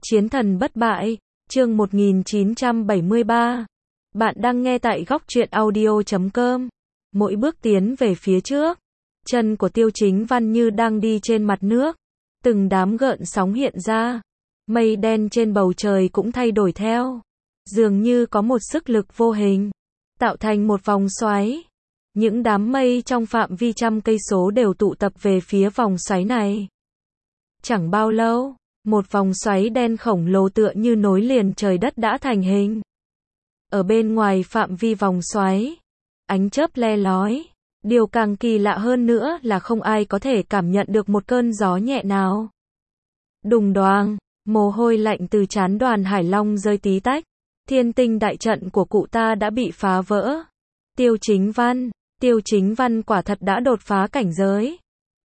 Chiến thần bất bại, chương 1973. Bạn đang nghe tại góc truyện audio.com. Mỗi bước tiến về phía trước, chân của Tiêu Chính Văn như đang đi trên mặt nước. Từng đám gợn sóng hiện ra, mây đen trên bầu trời cũng thay đổi theo. Dường như có một sức lực vô hình, tạo thành một vòng xoáy. Những đám mây trong phạm vi trăm cây số đều tụ tập về phía vòng xoáy này. Chẳng bao lâu, một vòng xoáy đen khổng lồ tựa như nối liền trời đất đã thành hình. Ở bên ngoài phạm vi vòng xoáy, ánh chớp le lói. Điều càng kỳ lạ hơn nữa là không ai có thể cảm nhận được một cơn gió nhẹ nào. Đùng đoàng, mồ hôi lạnh từ trán Đoàn Hải Long rơi tí tách. Thiên tinh đại trận của cụ ta đã bị phá vỡ. Tiêu Chính Văn quả thật đã đột phá cảnh giới.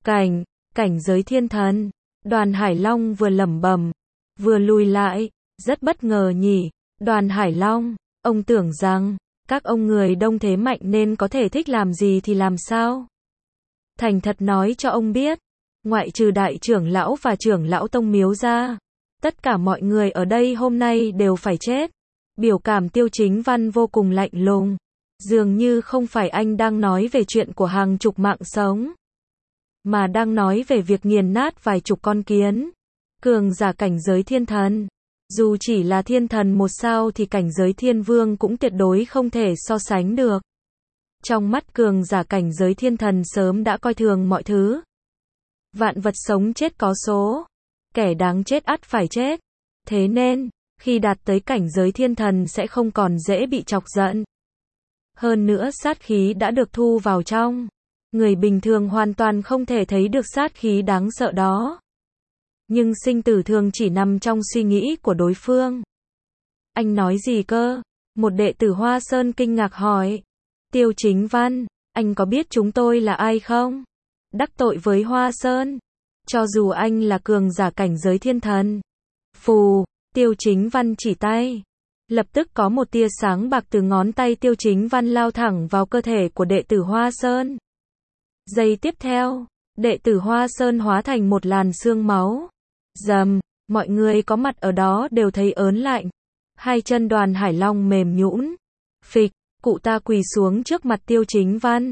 Cảnh giới thiên thần. Đoàn Hải Long vừa lẩm bẩm, vừa lùi lại, rất bất ngờ nhỉ. Đoàn Hải Long, ông tưởng rằng, các ông người đông thế mạnh nên có thể thích làm gì thì làm sao? Thành thật nói cho ông biết, ngoại trừ đại trưởng lão và trưởng lão tông miếu ra, tất cả mọi người ở đây hôm nay đều phải chết. Biểu cảm Tiêu Chính Văn vô cùng lạnh lùng, dường như không phải anh đang nói về chuyện của hàng chục mạng sống, mà đang nói về việc nghiền nát vài chục con kiến. Cường giả cảnh giới thiên thần, dù chỉ là thiên thần một sao thì cảnh giới thiên vương cũng tuyệt đối không thể so sánh được. Trong mắt cường giả cảnh giới thiên thần sớm đã coi thường mọi thứ. Vạn vật sống chết có số, kẻ đáng chết ắt phải chết. Thế nên, khi đạt tới cảnh giới thiên thần sẽ không còn dễ bị chọc giận. Hơn nữa sát khí đã được thu vào trong. Người bình thường hoàn toàn không thể thấy được sát khí đáng sợ đó. Nhưng sinh tử thường chỉ nằm trong suy nghĩ của đối phương. Anh nói gì cơ? Một đệ tử Hoa Sơn kinh ngạc hỏi. Tiêu Chính Văn, anh có biết chúng tôi là ai không? Đắc tội với Hoa Sơn. Cho dù anh là cường giả cảnh giới thiên thần. Phù, Tiêu Chính Văn chỉ tay. Lập tức có một tia sáng bạc từ ngón tay Tiêu Chính Văn lao thẳng vào cơ thể của đệ tử Hoa Sơn. Giây tiếp theo, đệ tử Hoa Sơn hóa thành một làn sương máu. Rầm, mọi người có mặt ở đó đều thấy ớn lạnh. Hai chân Đoàn Hải Long mềm nhũn. Phịch, cụ ta quỳ xuống trước mặt Tiêu Chính Văn.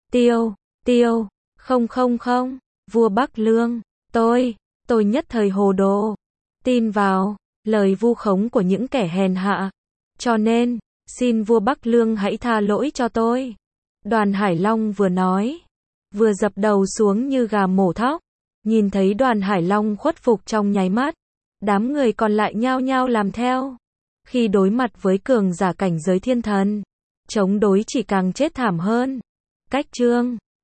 Không, vua Bắc Lương, tôi nhất thời hồ đồ. Tin vào lời vu khống của những kẻ hèn hạ. Cho nên, xin vua Bắc Lương hãy tha lỗi cho tôi. Đoàn Hải Long vừa nói, vừa dập đầu xuống như gà mổ thóc. Nhìn thấy Đoàn Hải Long khuất phục trong nháy mắt, đám người còn lại nhao nhao làm theo. Khi đối mặt với cường giả cảnh giới thiên thần, chống đối chỉ càng chết thảm hơn. Cách chương